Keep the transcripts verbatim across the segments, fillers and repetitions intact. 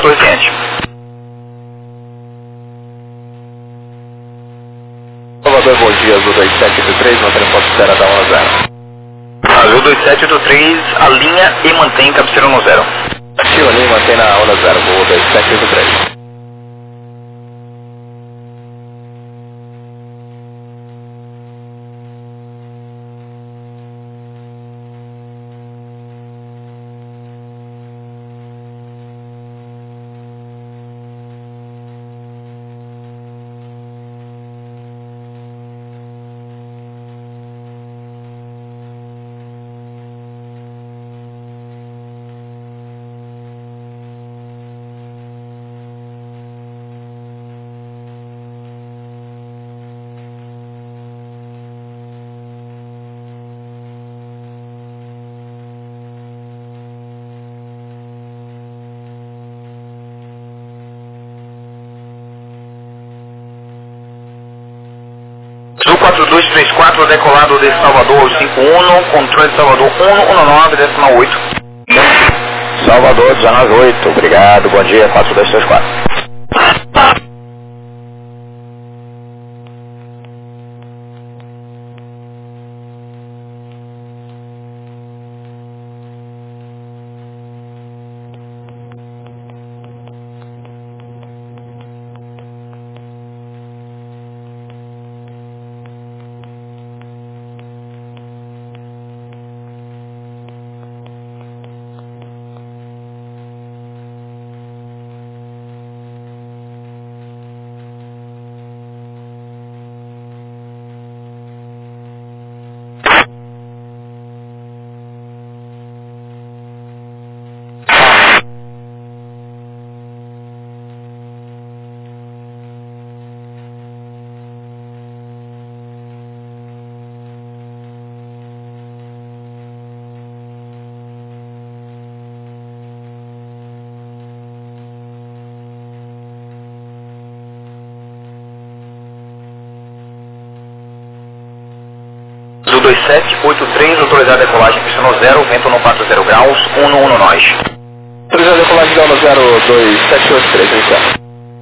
Torre Ciente. Salvador, bom dia, Azul dois sete oito três, mantendo ponto zero da um a zero. Azul dois sete oito três, a linha e mantém cabeceira no zero. Sim, a linha mantém na onda zero, voo dois sete oito três. Azul quatro dois três quatro, decolado de Salvador cinco um, controle de Salvador um um nove, decimal oito. Salvador dezenove oito, obrigado, bom dia, quatro dois três quatro. Azul dois sete oito três, autorizada a decolagem, pista no zero, vento no quatro zero graus, um no um no nós. Autorizada a decolagem da onda zero dois sete oito três, iniciar.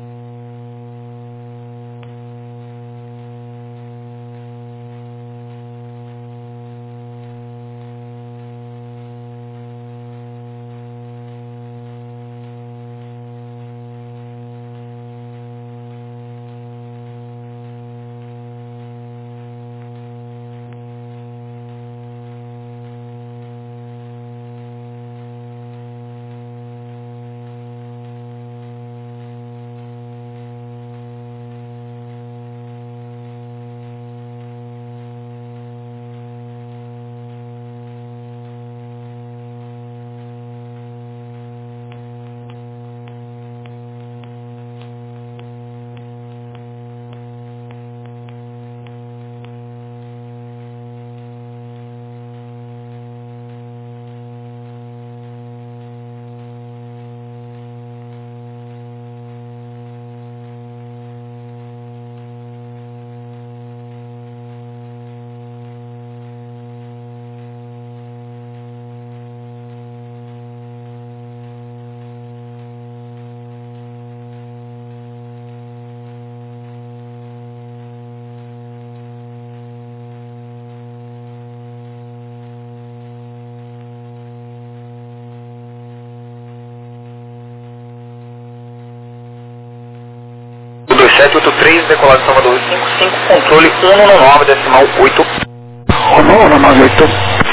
dois sete oito três, decolado de Salvador cinco cinco, controle um no nove, decimal oito. um no nove oito.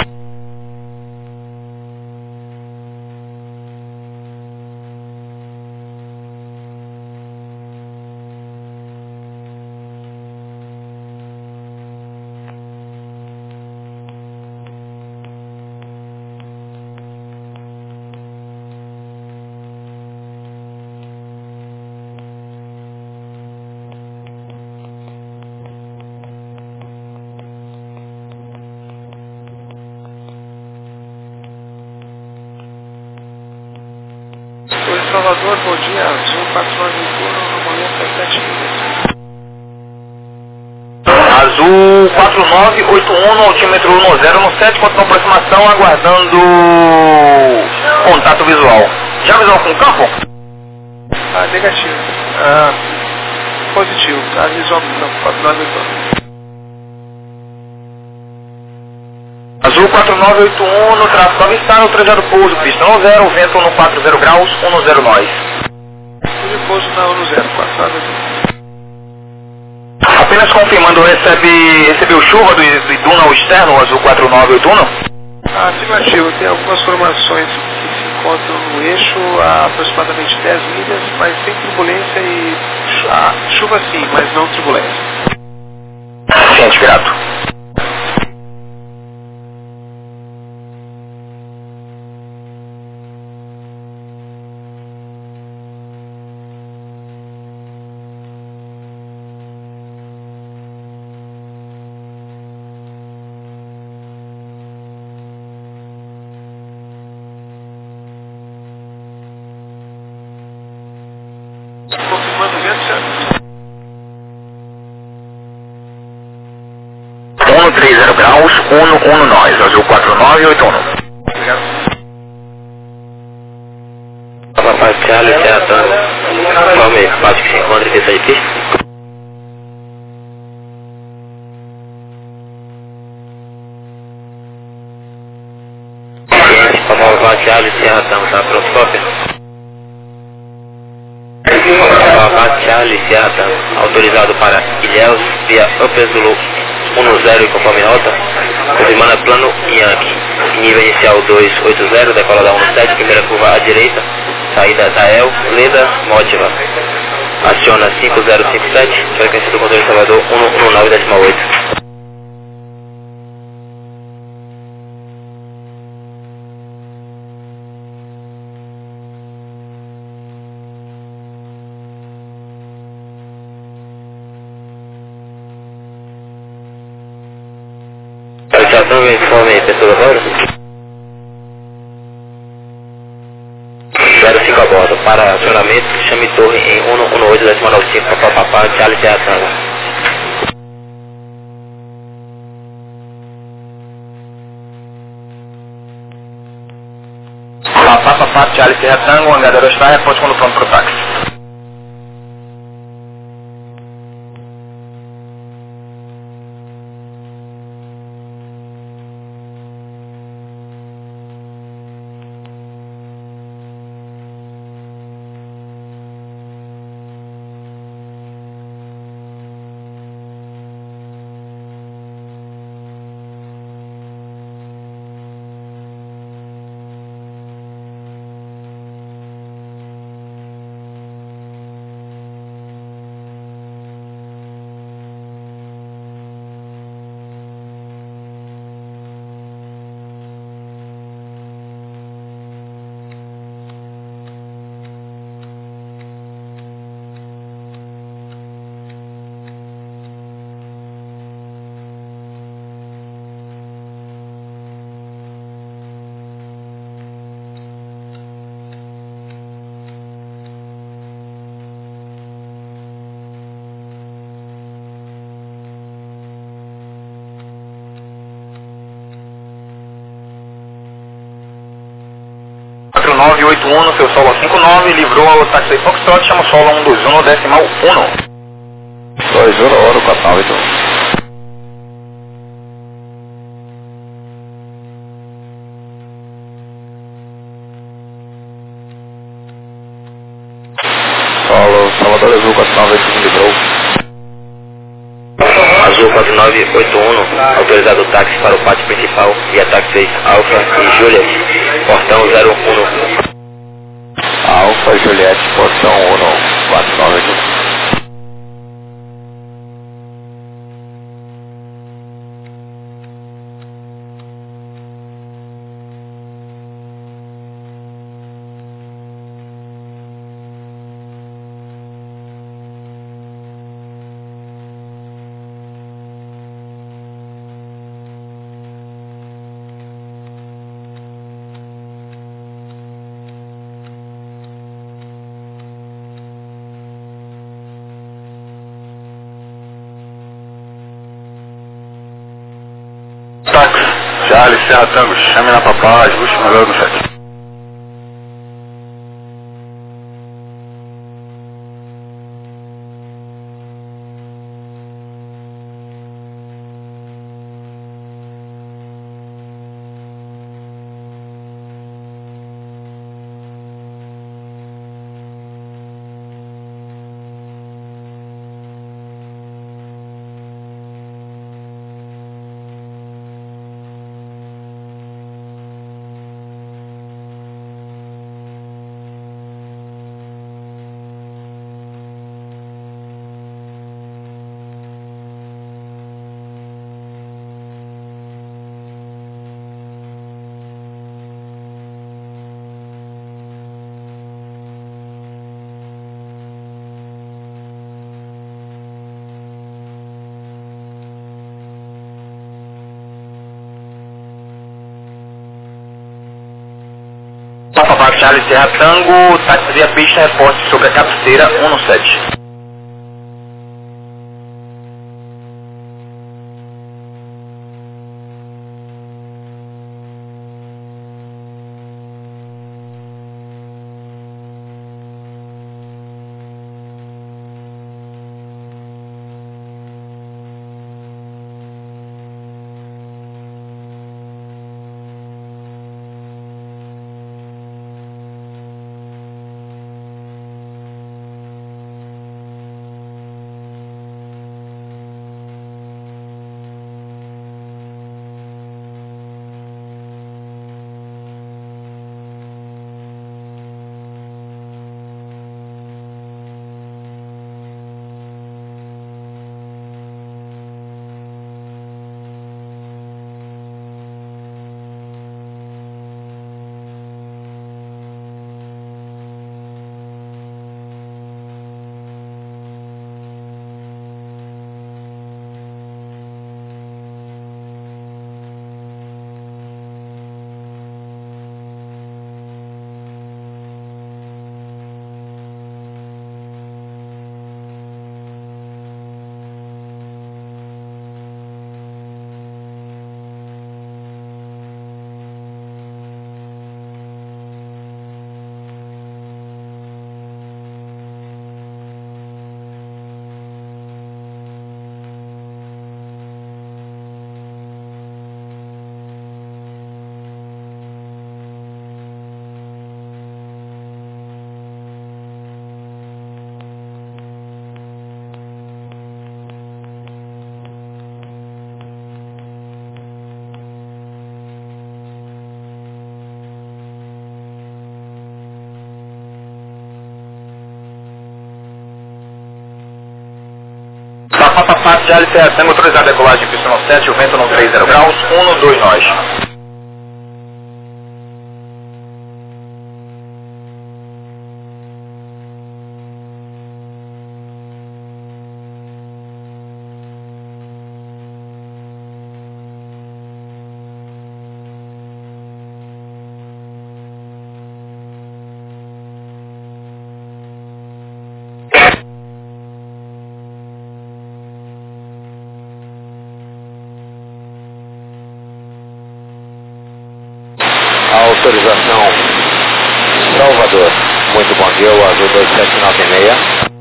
Salvador, bom dia, Azul quatro nove oito um, no momento é sete minutos. Azul quatro nove oito um, no altímetro um zero no sete, continua aproximação, aguardando contato visual. Já visual com o campo? Ah, negativo. Ah, positivo. Avisou não, quatro nove oito um. Azul quatro nove oito um, no tráfego avistado, trajado pouso, pista um zero, vento no quatro zero graus, um zero nós. Tudo pouso na um zero, quatro nove oito um. Apenas confirmando, recebe, recebeu chuva do, do Iduna ao externo, Azul quatro nove oito um? Ah, afirmativo. Tem algumas formações que se encontram no eixo a aproximadamente dez milhas, mas sem turbulência e ah, chuva sim, mas não turbulência. Ciente, grato. Confirmando o vento, certo? um três zero graus, um um nós, Azul quatro nove oito um. Obrigado. Papai Charlie, Serra Tango. Informe, bate que se encontra em pista de pista. Ciente, Papai Charlie, Serra Tango, tá pronto, cópia? Papai Charlie, Serra Tango, autorizado para Ilhéus, via Upper Zulu um zero e conforme rota, confirmando plano Yankee, nível inicial dois oito zero, decola da um sete, primeira curva à direita, saída Tael, Leda, Mótiva, aciona cinco zero cinco sete, frequência do controle Salvador um um nove ponto oito. Já também informe pessoa agora? zero cinco a bordo, para acionamento, chame torre em um um oito ponto nove cinco, papapá, Charlie Serra Tango. Papá, papá, Charlie Serra Tango, hangar Aerostar, pode quando pronto para o táxi. quatro nove oito um no seu solo cinco nove, livrou o táxi Foxtrot, chama o solo um dois um no decimal um. dois um, ouro, quatro nove oito um. Solo, Salvador Azul quatro nove oito um, livrou. Azul quatro nove oito um, autorizado o táxi para o pátio principal via táxi Alfa e Juliet, portão zero um. Alfa Juliet, portão um, quatro nove oito um. Táxi, Charlie Serra Tango, chame na papagem, busque melhor no chat. Charlie Serra Tango, táxi via pista, reporte sobre a cabeceira um no sete. Papapá, Charlie Serra Tango, autorizado a decolagem pista no sete, o vento no três zero graus, um no dois nós. Autorização Salvador, muito bom dia, o Azul dois sete nove seis.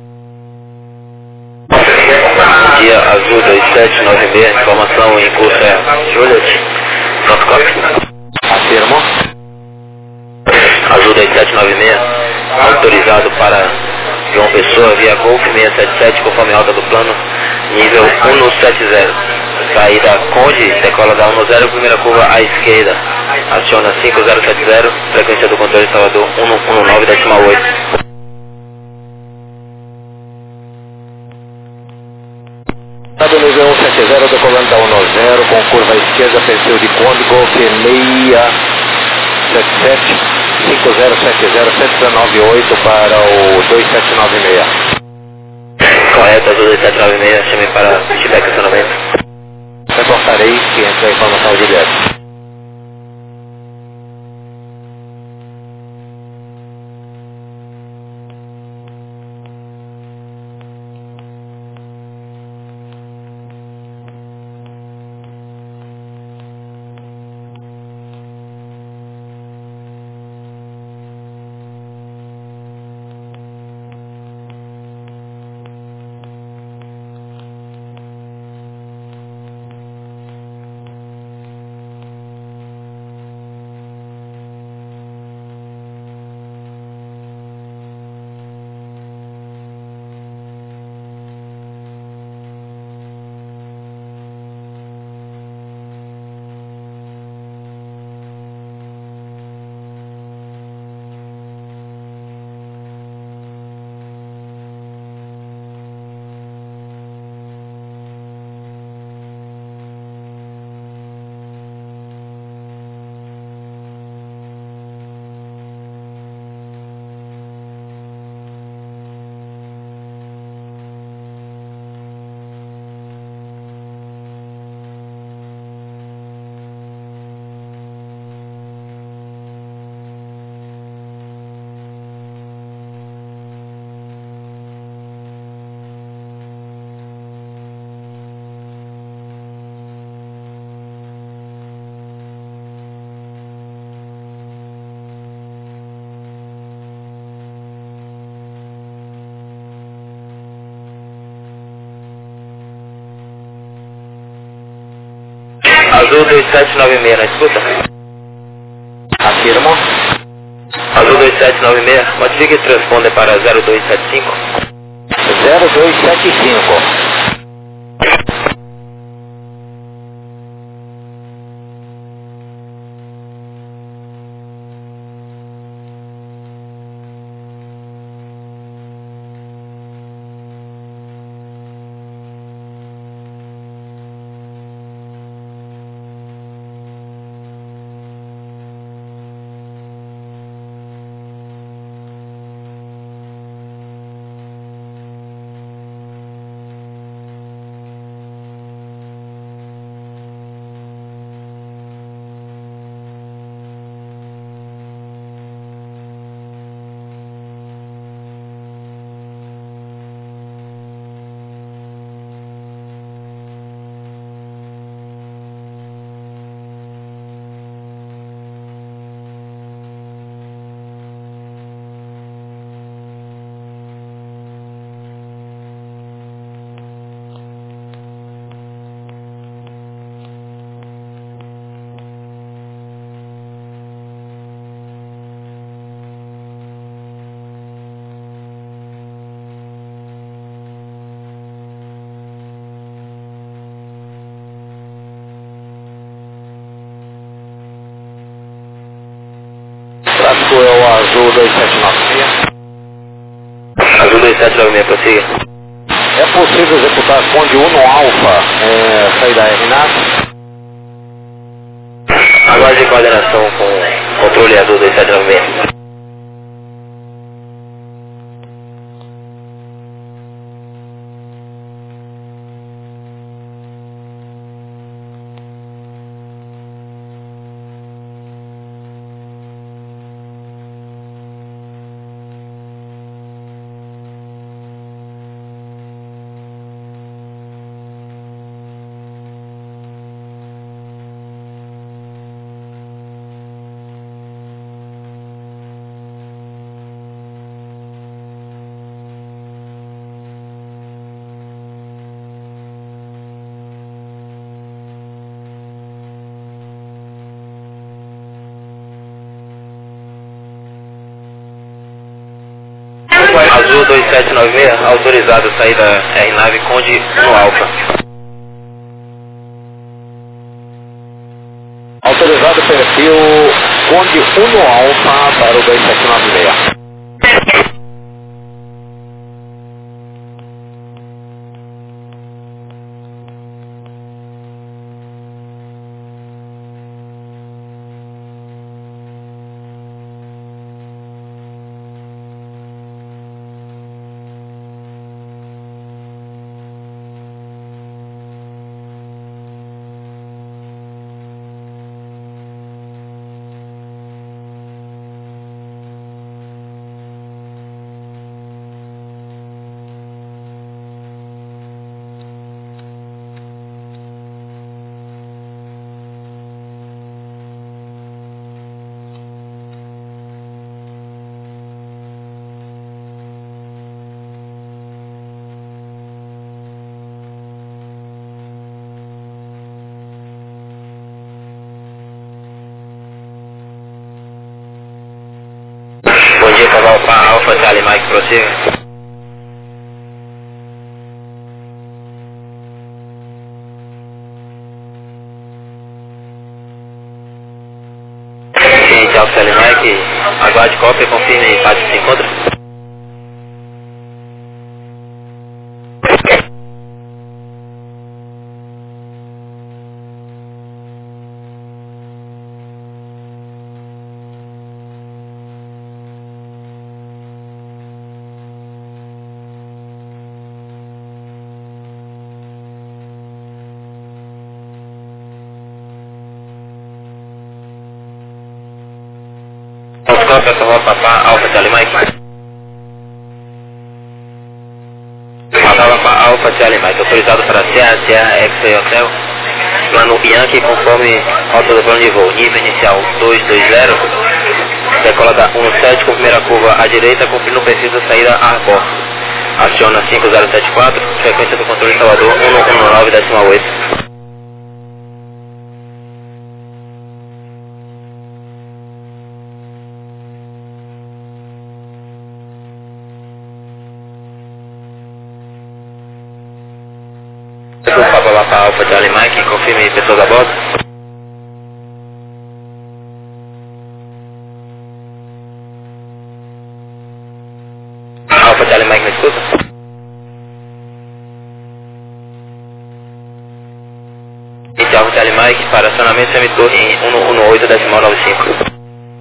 Bom dia, Azul dois sete nove seis, informação em curso é Juliet, Fotocopy. Afirmo. Azul dois sete nove seis, autorizado para João Pessoa via Golf seiscentos e setenta e sete, conforme alta do plano, nível um no sete zero. Saída Conde, decola da um no zero, primeira curva à esquerda. Aciona cinco zero sete zero, frequência do controle Salvador um um nove decimal oito. Estado nível um sete zero, decolando da um no zero, com curva à esquerda, perfil de Conde, Golf seiscentos e setenta e sete, cinco zero sete zero, sete um nove oito para o dois sete nove seis. Correto, Azul dois sete nove seis, chame para feedback e acionamento. Reportarei que entra a informação de direto. Azul dois sete nove seis, na escuta? Afirmo. Azul dois sete nove seis, modifique o transponder para zero dois sete cinco. zero dois sete cinco. Tráfego é o Azul dois sete nove seis. Azul dois sete nove seis, prossiga. É possível executar Conde Uno Alfa, é, saída R N A V? Aguarde coordenação com controle Azul dois sete nove seis. Azul dois sete nove seis, autorizado saída R N A V Conde no Alfa. Autorizado perfil Conde Uno Alfa para o dois sete nove seis. Bom dia, Cavalo para Alfa Charlie Mike, prossiga. Ciente Alfa Charlie Mike, aguarde cópia, confirme e parte se encontra. Cópia, Cavalo Papá, Alfa Charlie Mike. Cavalo Papá, Alfa Charlie Mike, autorizado para C A C A X-Ray Hotel, plano Yankee conforme rota do plano de voo, nível inicial dois dois zero, decola da um sete com primeira curva à direita, cumprindo o perfil da saída Arbor. Aciona cinco zero sete quatro, frequência do controle Salvador um um nove decimal oito. Por favor, lá para Alpha Charlie Mike, confirme pessoas a bordo. Alpha Charlie Mike, me escuta? Esse Alpha Charlie Mike para acionamento semitorre em cento e dezoito decimal noventa e cinco.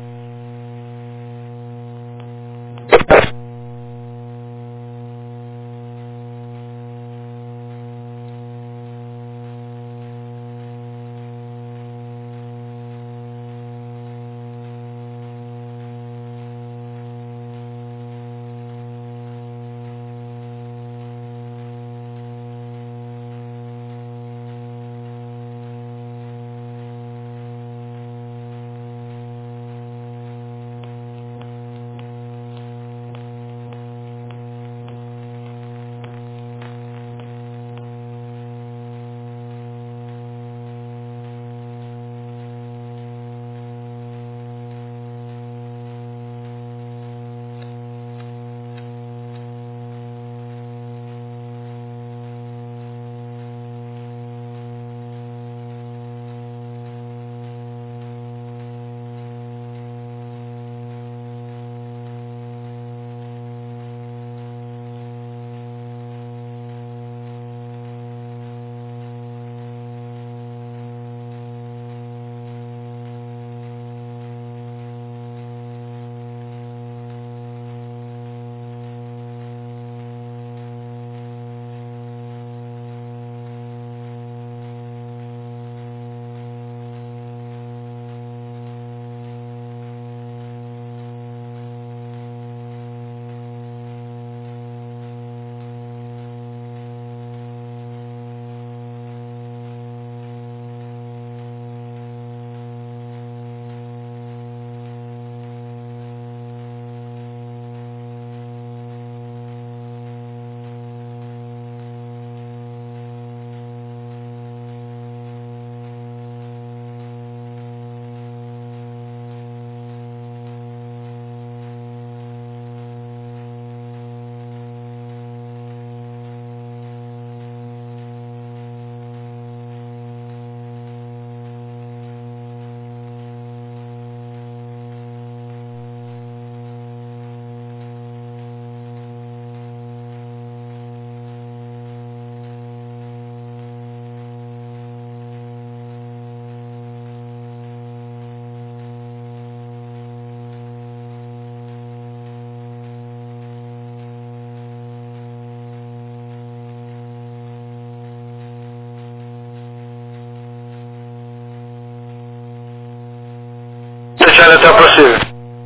Charlie até o possível.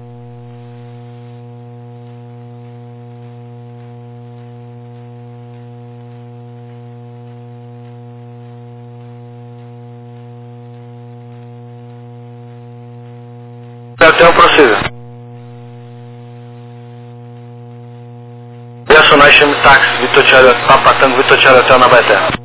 Até o possível. Destination Taxi, Vitor Charlie, Papa Tango, Vitor Charlie até o Nabaeté.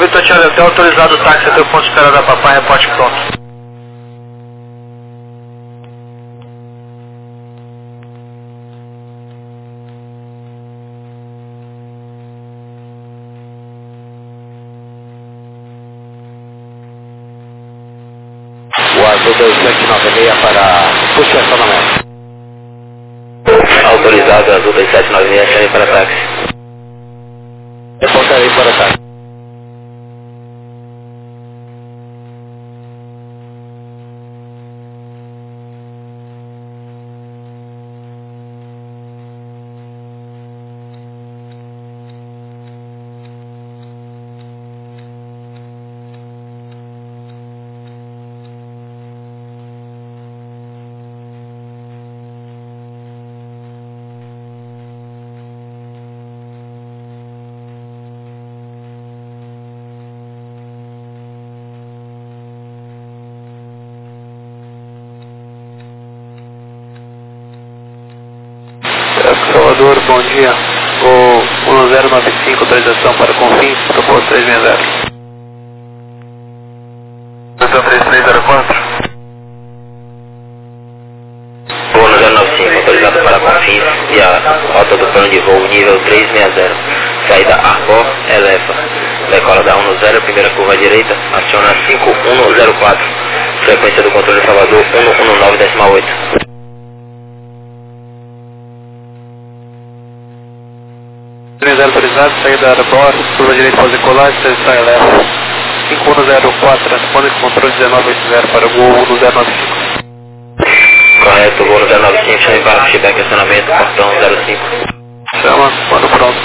Vitor Charlie Hotel, autorizado o táxi até o ponto de espera da Papai, reporte pronto. O Azul dois sete nove seis para o estacionamento. Autorizado Azul dois sete nove seis, chame para táxi. Reportarei para táxi. Salvador, bom dia. O um zero nove cinco, autorização para Confins, proposto três seis zero. Então três três zero quatro. Voo no zero nove cinco, autorizado para Confins, via rota do plano de voo nível três seis zero. Saída Arcó, eleva. Decola da um zero, primeira curva à direita, aciona cinco um zero quatro. Frequência do controle Salvador um um nove decimal oito. três zero autorizado, saída aeroporto, curva direita para decolar, está eleva. cinco um zero quatro, responde com controle dezenove oitenta para o Gol um zero nove cinco. Correto, voo no zero nove cinco, chame para feedback acionamento, portão zero cinco. Chama, quando pronto.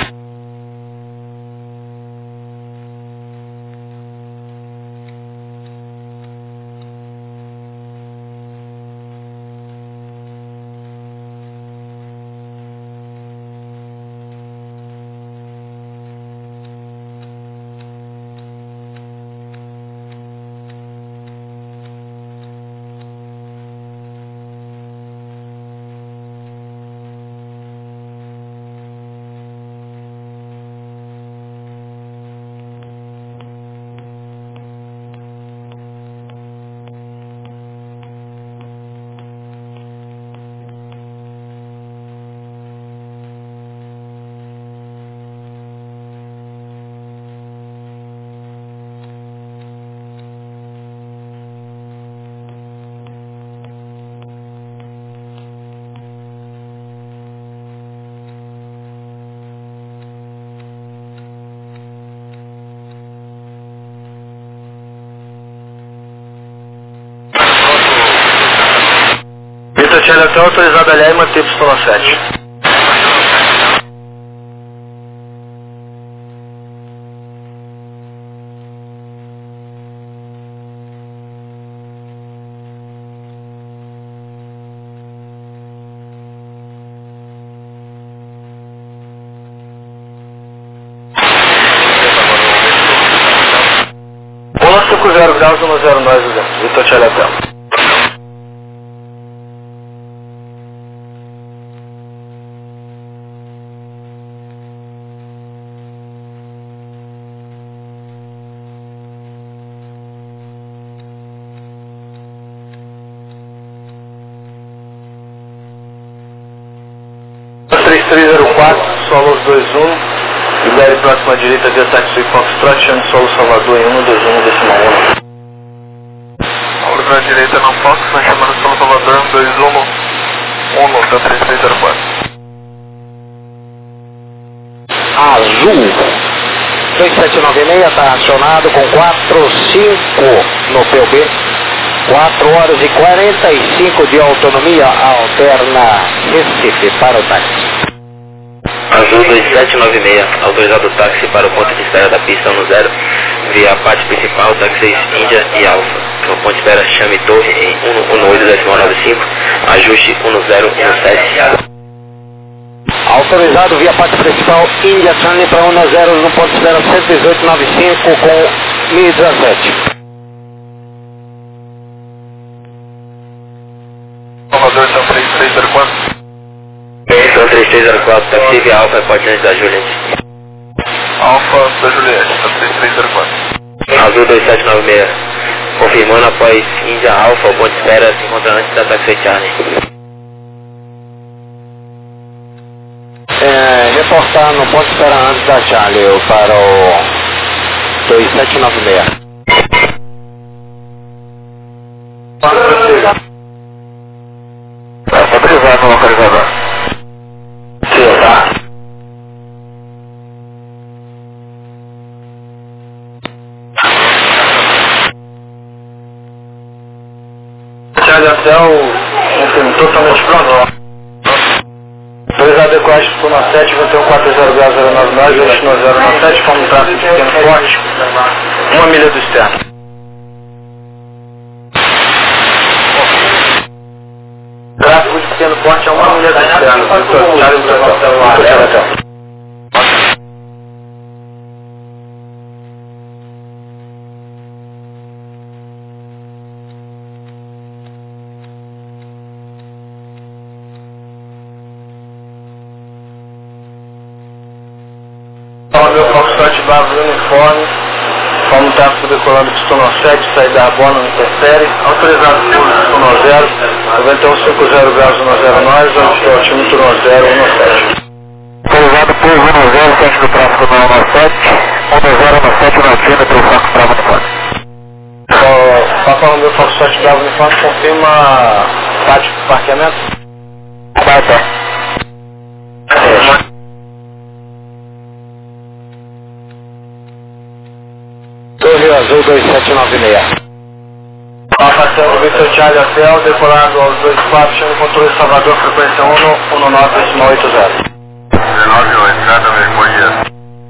Vitor Charlie Hotel, autorizado a aliar e manter pistola sete. um cinco zero graus, um zero nove, Vitor Charlie Hotel. três três zero quatro, solo dois um, libere próxima direita via táxi Foxtrot, chame solo Salvador em um dois um decimal um. Solo para a direita não Fox, está chamando solo Salvador um dois um, um da três três zero quatro. Azul dois sete nove seis está acionado com quatro cinco no P U B. quatro horas e quarenta e cinco de autonomia, alterna Recife para o táxi. Azul dois sete nove seis, autorizado o táxi para o ponto de espera da pista um zero, via a parte principal, táxis Índia e Alfa. No ponto de espera chame torre em um um oito decimal nove cinco, ajuste um zero um sete. Autorizado via parte principal, Índia chame para um zero no ponto de espera cento e dezoito nove cinco com mil e dezessete. Salvador, então três três zero quatro. Então três três zero quatro, táxi via Alfa, pode antes da Juliette. Alfa da Juliette, tá três três zero quatro. Azul dois sete nove seis, confirmando após Índia Alfa, o ponto de espera se encontra antes da Taxi Charlie. É, reportar no ponto de espera antes da Charlie para o dois sete nove seis. Está autorizado no localizador. Sim, tá? Charlie Hotel, enfim, totalmente pronto. Autorizado Equast por nove sete, vinte e um quatro zero zero zero nove nove, vinte e nove zero nove sete, como tráfego de pequeno porte, uma milha do externo. Tráfego de pequeno porte é uma milha do externo. Charlie Hotel. Fala meu Foxtrot Bravo uniforme, como tráfego decolando pistão sete, saída Arbona, não interfere, autorizado por pistão zero, noventa e um cinquenta graus no zero nove, altímetro no zero um sete. Autorizado por um zero, frente do tráfego no um sete, um zero um sete no altímetro, Fox Bravo uniforme. Papai meu Foxtrot Bravo uniforme, confirma pátio de parqueamento? Vai, tá. Torre Azul dois sete nove seis. Passando Victor Charlie Hotel, decolado aos dois quatro, chama o controle Salvador, frequência um um nove decimal oito zero. dezenove oito, nada mesmo, bom dia.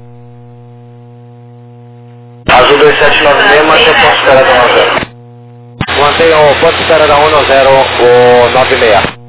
Azul dois sete nove seis, mantém o ponto de espera da um zero. Mantenha o ponto de espera da um zero, o nove seis.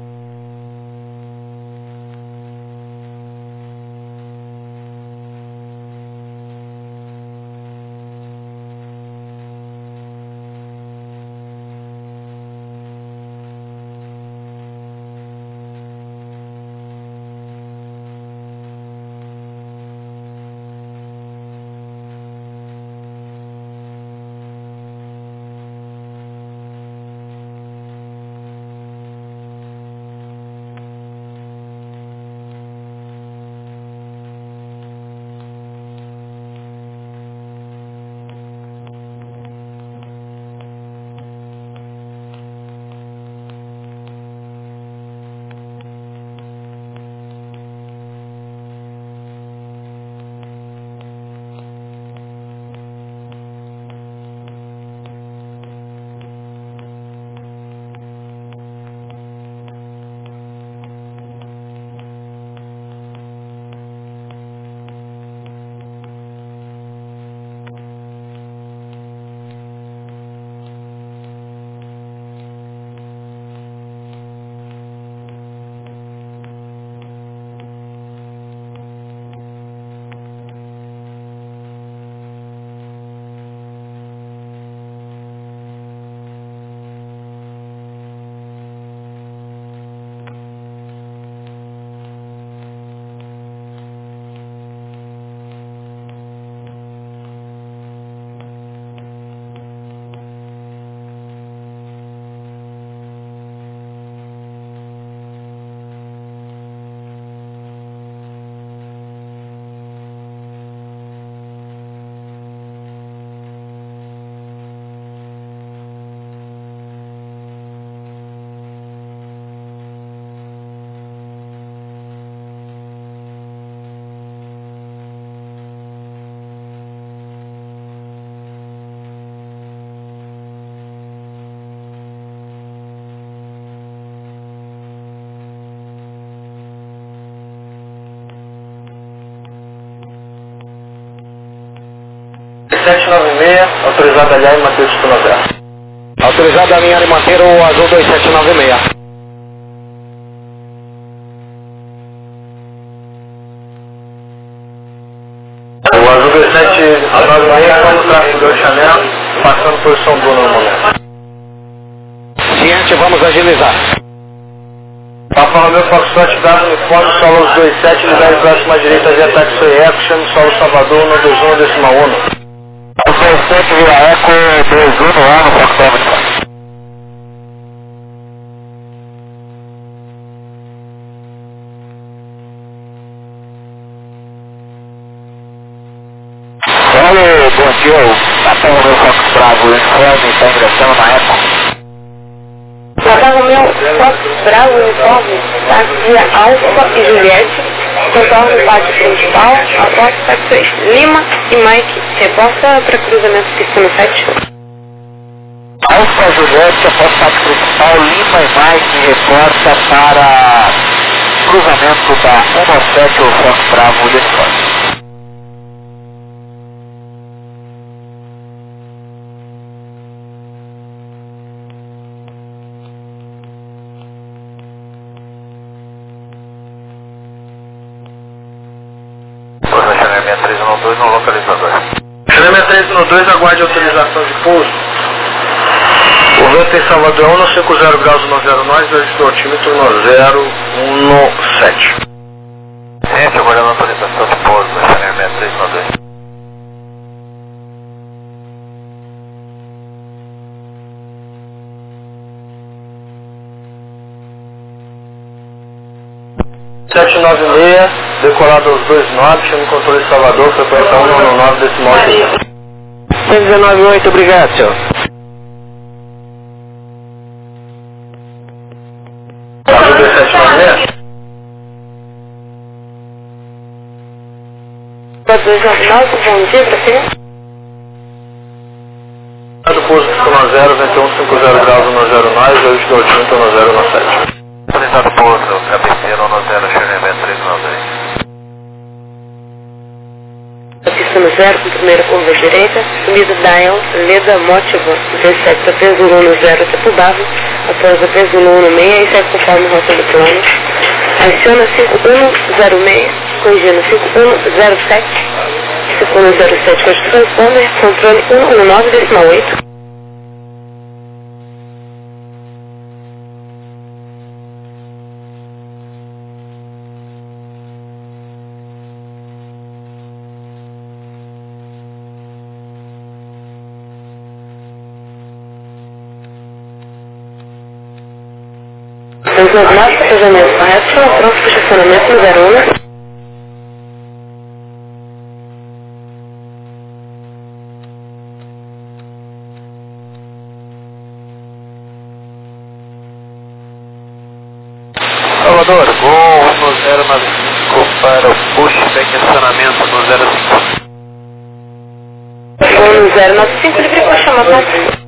sete nove seis, autorizado a linha e manter o pistão zero. Autorizado a linha e manter o Azul dois sete nove seis. O Azul dois sete nove seis, como tráfego do Chanel, passando posição boa no momento. Ciente, vamos agilizar. Papa Romeo Foxtrot W Uniforme, solo dois sete, libere próximo à direita via Taxi Action, solo Salvador um dois um, decimal um. dois sete via Eco, dois um, ano, Foxtrot Uniforme. Olha, bom dia, o Papa Romeo Fox Bravo Uniforme está ingressando na Eco. Papa Romeo Fox Bravo Uniforme, taxia Alfa e Juliette, contorno pátio principal, após taxis Lima e Mike, reporta para cruzamento piscina sete. Alfa Juliette, após pátio principal, Lima e Mike, reporta para cruzamento da cento e sete, o Fox Bravo Uniforme. Chanel três um dois no localizador. Chanel três um dois, aguarde autorização de pouso. O vento em Salvador é um no cinco zero graus no zero nós, dois do altímetro no zero um no sete. Gente, aguardando autorização de pouso do Chanel três um dois. sete nove seis, decolado aos dois nove, chama o controle de Salvador, frequência um nove nove, decimal oito. cento e nove oito, obrigado, senhor. dois sete nove seis? dois nove nove, bom dia para você. Do pouso no zero, vento um cinco zero graus no zero nós, dois do altímetro no zero no sete. Autorizado pouso, cabeceira no zero, Chanel três um dois. Piscina zero, com primeira curva direita, subida Dial, Leda Motiva, dezessete, P zero um no zero, Tepubava, após a P zero um no meia e segue conforme rota do plano. Adiciona cinco um zero seis, corrigindo cinco um zero sete, cinco um zero sete, com a transponder, controle um um nove, decimal oito. dois nove nove, cruzamento correto, próximo estacionamento no zero um. Salvador, Gol no zero nove cinco para o pushback estacionamento no zero cinco. Gol no zero nove cinco, livre para chamar para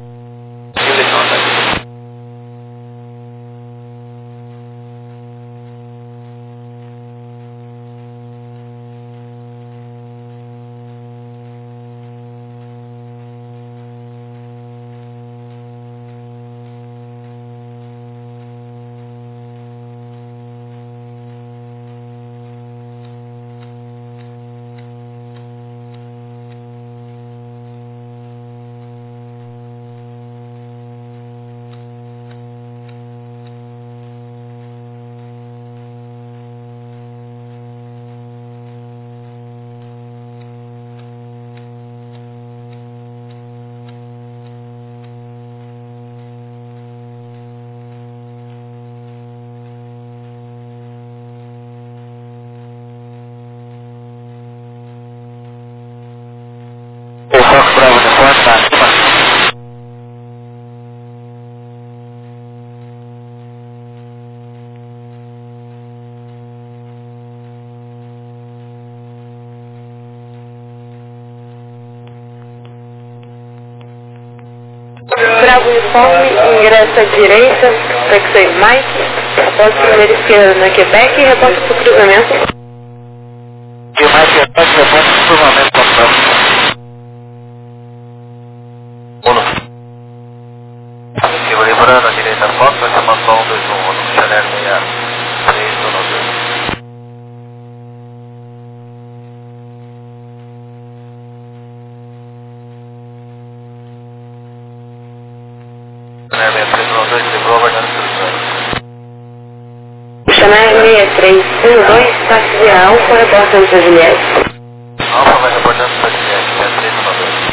Bravo Uniforme, ingressa à direita, taxi Mike, após primeira esquerda na Quebec e reporta para o cruzamento. E o Mike reporta para o cruzamento para o próximo. Uno. Estive lembrando a direita Fox, vai chamar só um dois um, no Chanel três um dois. seis três um dois, táxi de Alfa, reportando para Juliette. Alfa vai reportando para Juliette, seis três um dois.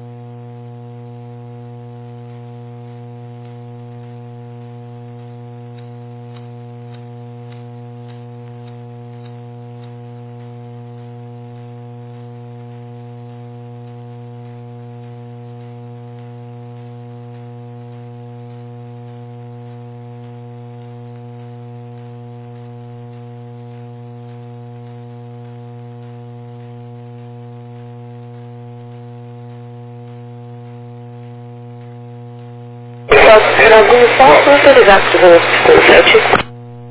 Brasil, só autorizar para o sete.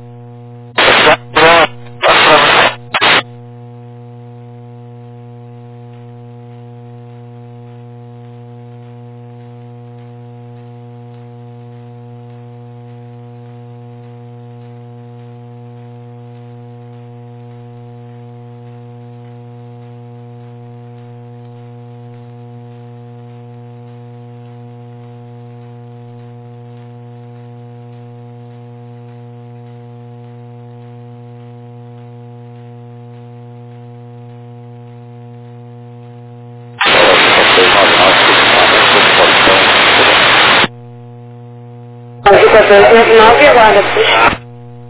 quatorze nove, aguarda, puxa.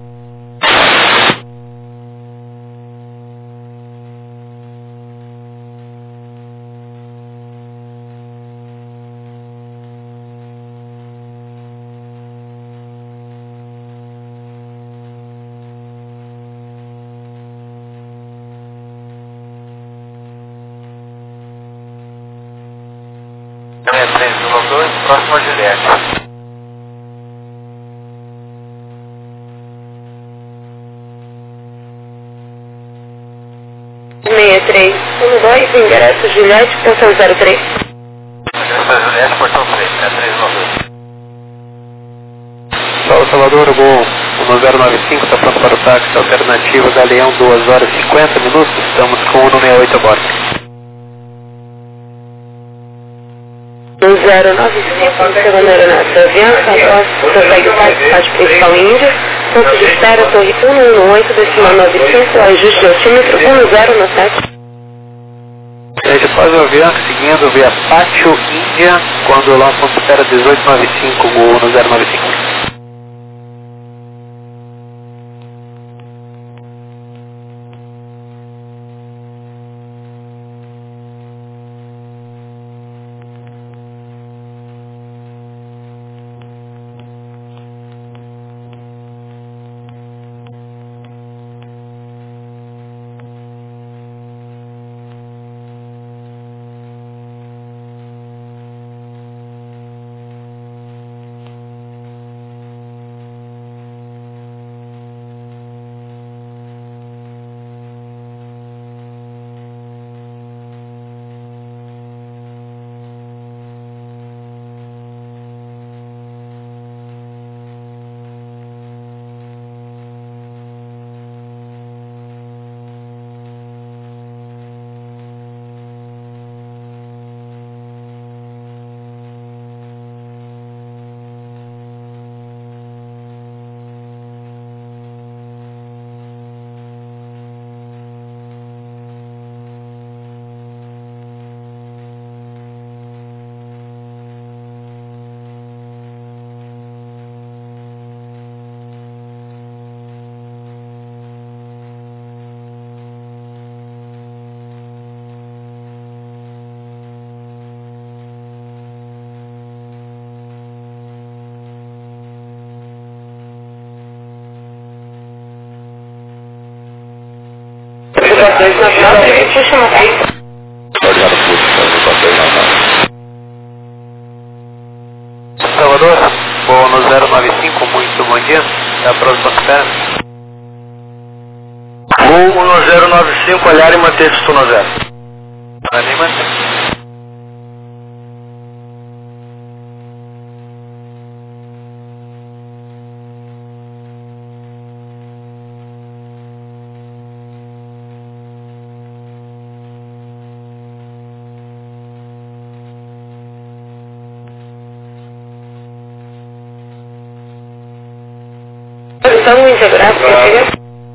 seis três um dois, próximo a Juliette. seis três um dois, endereço Juliette, portão zero três. Endereço Juliette, portão três, seis três um dois. Sol Salvador, Gol um zero nove cinco, está pronto para o táxi alternativo Galeão, duas horas e cinquenta minutos, estamos com o um sessenta e oito a bordo. um zero nove cinco, segunda aeronave da aviança, após segue o táxi principal Índia, ponto de espera, torre um um um oito, decimal nove cinco, ajuste de altímetro um zero no sete. A gente faz o avião seguindo via Pátio Índia, quando lá ponto de espera dezoito noventa e cinco, Gol um zero nove cinco. dois nove nove, puxa uma pista. Obrigado, puxa, Salvador, Gol no zero nove cinco, muito bom dia, da próxima espera. Gol um zero nove cinco, olhar e manter se no zero. Olhar e manter. Posição integrada,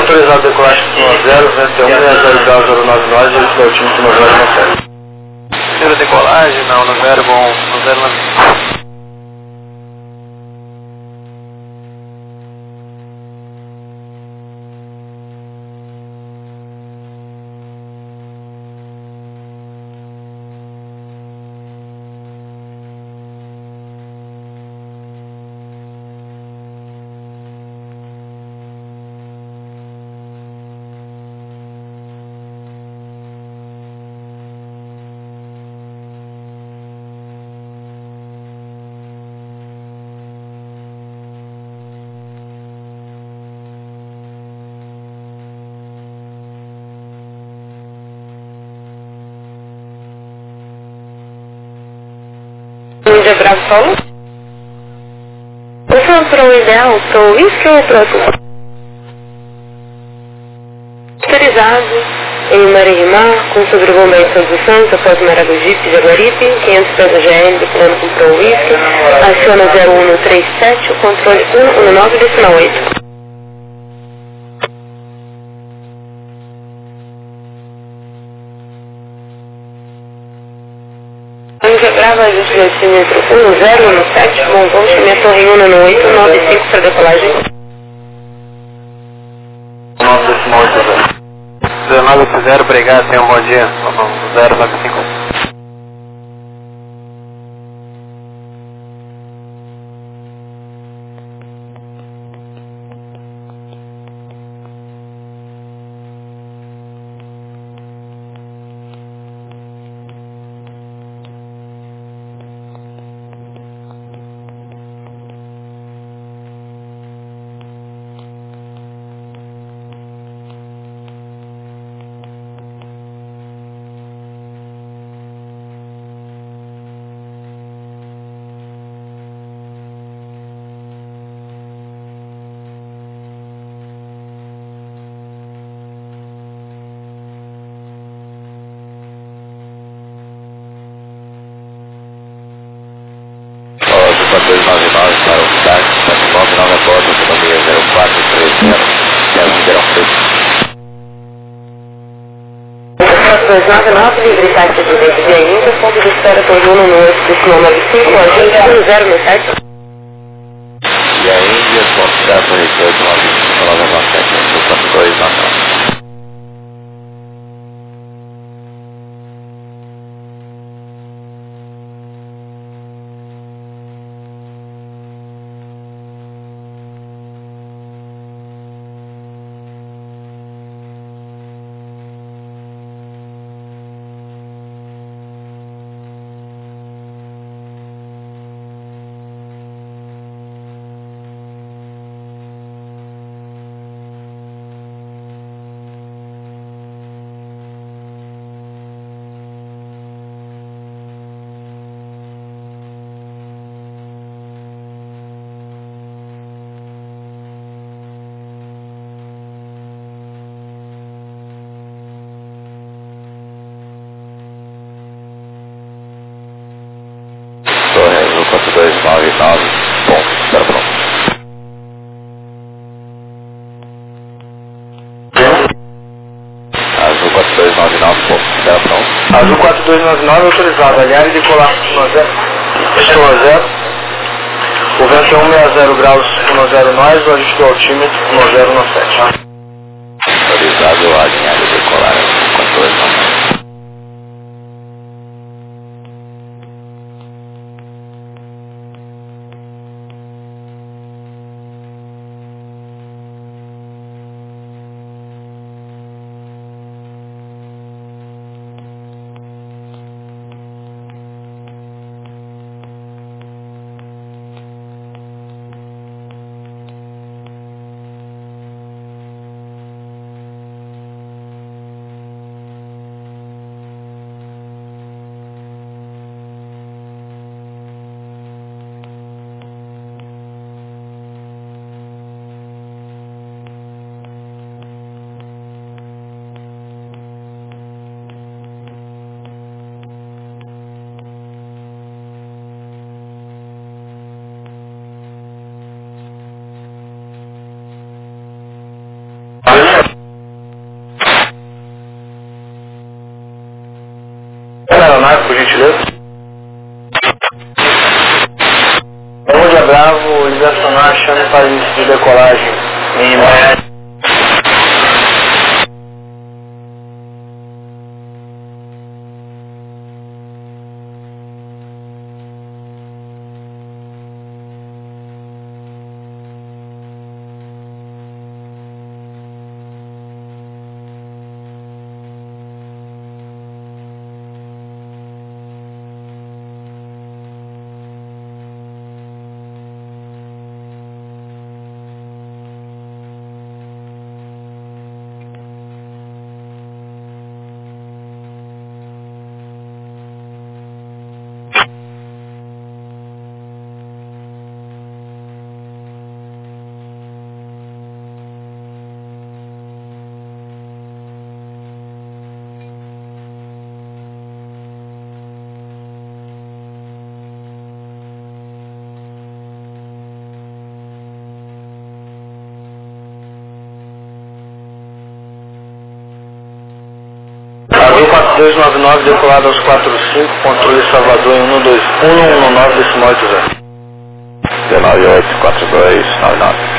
autorizado decolagem no zero, vento um, seis zero grau, zero nove nove, solicita altímetro no zero nove sete. Primeira decolagem, não, no zero, bom, no zero nove. Índia Bravo Solo. Você é para o ideal, para o uísque ou para o autorizado em Maringá, com sobrevoo em São dos Santos, após Maragogipe, Jaguaripe, quinhentos pés da G L, declarando com para o uísque, aciona zero um três sete, o controle um um nove, decimal oito. Índia Brava, ajuste de decímetro um zero um sete, bom voo, chame a torre um um oito nove cinco para decolagem. nove decimal oito zero. dezenove oito zero, obrigado, tenha um bom dia. zero nove cinco. dois nove nove para o táxi, sete nove nove a bordo, autonomia zero quatro três zero, César Ribeirão Preto. dois nove nove, livre táxi de dentro de ainda, ponto de espera por um no oito, decimal nove cinco, agente um zero no sete. E a Índia, ponto certo, oito nove cinco nove nove sete, quatro dois nove nove. quatro dois nove nove, ponto, espera pronto. Azul quatro dois nove nove, ponto, espera pronto. Azul quatro dois nove nove, autorizado, aliar e decolar um zero. um zero. O vento é um seis zero graus, um zero nós, o ajuste do altímetro, um zero nove sete. Autorizado, alinhar e decolar, quatro dois nove nove. direcionar, chame para início de decolagem. Mínima. Azul quatro dois nove nove, decolado aos quatro cinco, controle Salvador em um dois um um nove, decimal oito zero. nove oito quatro dois nove nove.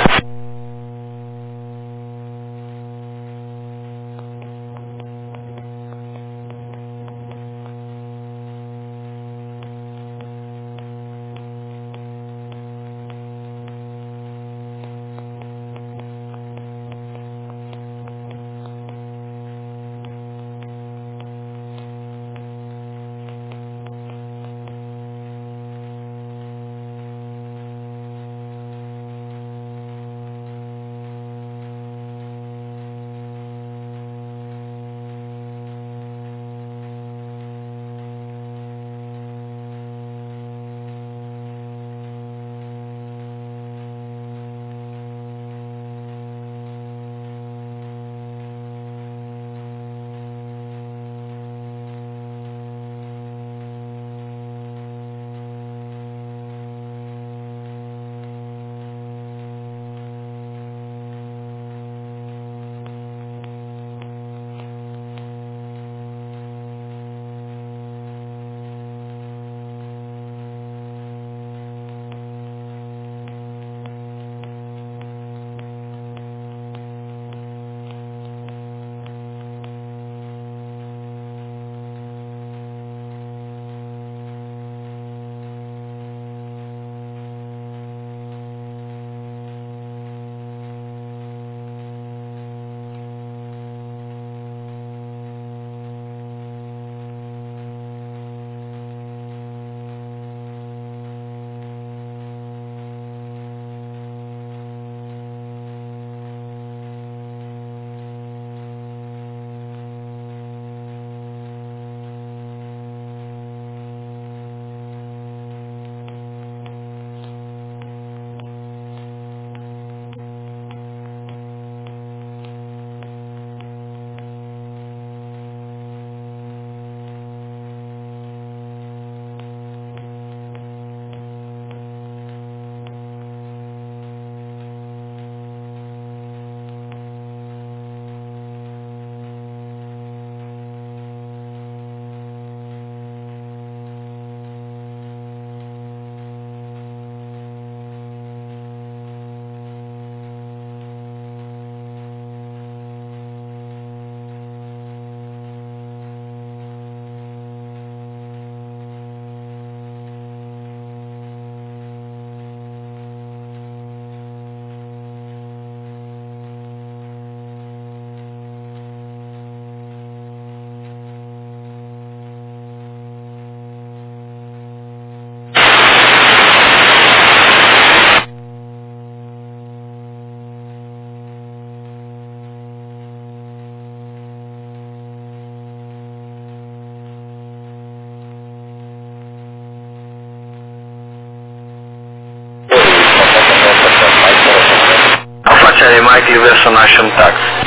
Charlie Mike, liberation action taxi.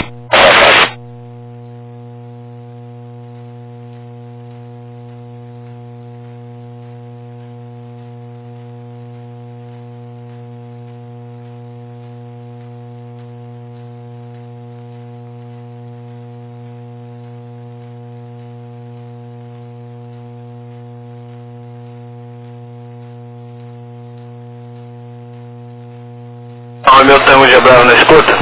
Oi, meu tango de Bravo na escuta.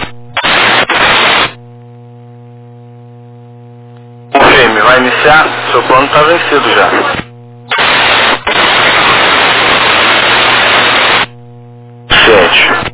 Confirme, vai iniciar? Seu plano está vencido já. Sete.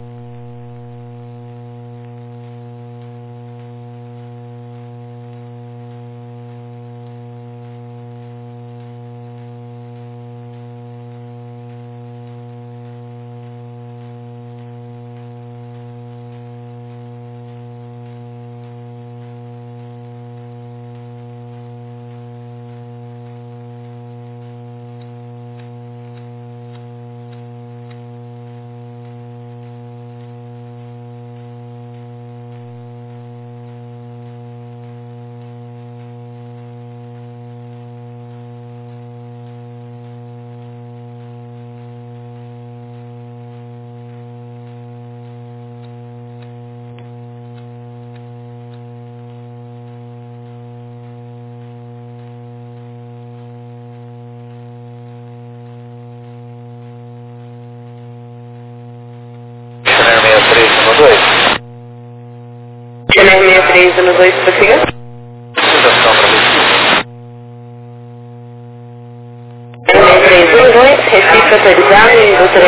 Channel sessenta e três no dois, prossiga. Channel sessenta e três no dois, Recife autorizado, indústria